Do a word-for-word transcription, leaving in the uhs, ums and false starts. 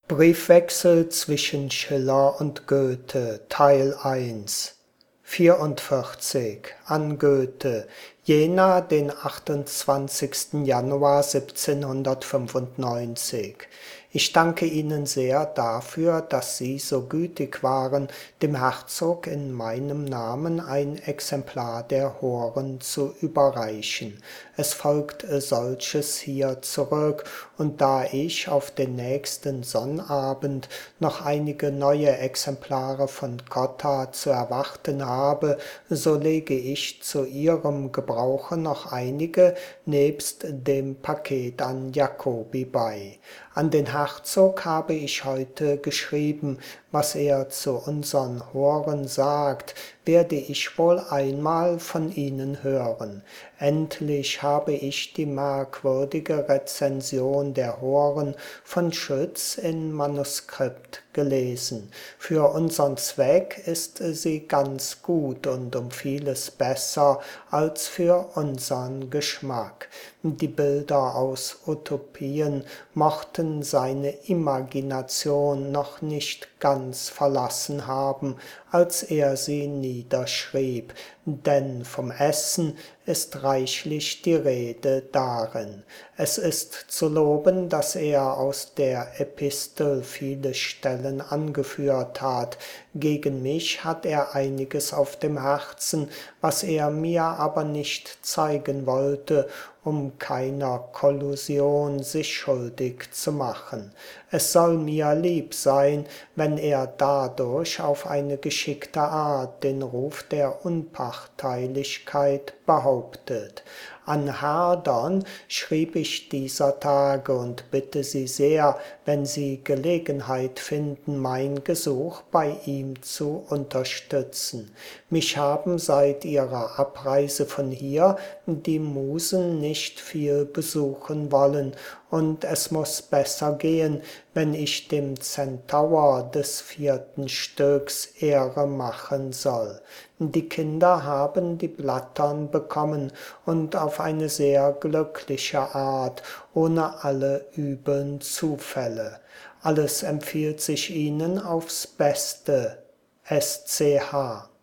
Briefwechsel zwischen Schiller und Goethe, Teil eins, vierundvierzig, an Goethe, Jena, den achtundzwanzigsten Januar siebzehnhundertfünfundneunzig. Ich danke Ihnen sehr dafür, dass Sie so gütig waren, dem Herzog in meinem Namen ein Exemplar der Horen zu überreichen. Es folgt solches hier zurück, und da ich auf den nächsten Sonnabend noch einige neue Exemplare von Cotta zu erwarten habe, so lege ich zu Ihrem Gebrauche noch einige nebst dem Paket an Jacobi bei. An den Herzog habe ich heute geschrieben, was er zu unsern Horen sagt, werde ich wohl einmal von Ihnen hören. Endlich habe ich die merkwürdige Rezension der Horen von Schütz in Manuskript gelesen. Für unsern Zweck ist sie ganz gut und um vieles besser als für unsern Geschmack. Die Bilder aus Utopien mochten seine Imagination noch nicht ganz verlassen haben, als er sie niederschrieb, denn vom Essen ist reichlich die Rede darin. Es ist zu loben, dass er aus der Epistel viele Stellen angeführt hat. Gegen mich hat er einiges auf dem Herzen, was er mir aber nicht zeigen wollte, um keiner Kollusion sich schuldig zu machen. Es soll mir lieb sein, wenn er dadurch auf eine geschickte Art den Ruf der Unparteilichkeit behauptet. An Herdern schrieb ich dieser Tage und bitte Sie sehr, wenn Sie Gelegenheit finden, mein Gesuch bei ihm zu unterstützen. Mich haben seit ihrer Abreise von hier die Musen nicht viel besuchen wollen, und es muß besser gehen, wenn ich dem Centaur des vierten Stücks Ehre machen soll. Die Kinder haben die Blattern bekommen, und auf eine sehr glückliche Art, ohne alle übeln Zufälle. Alles empfiehlt sich Ihnen aufs Beste. S C H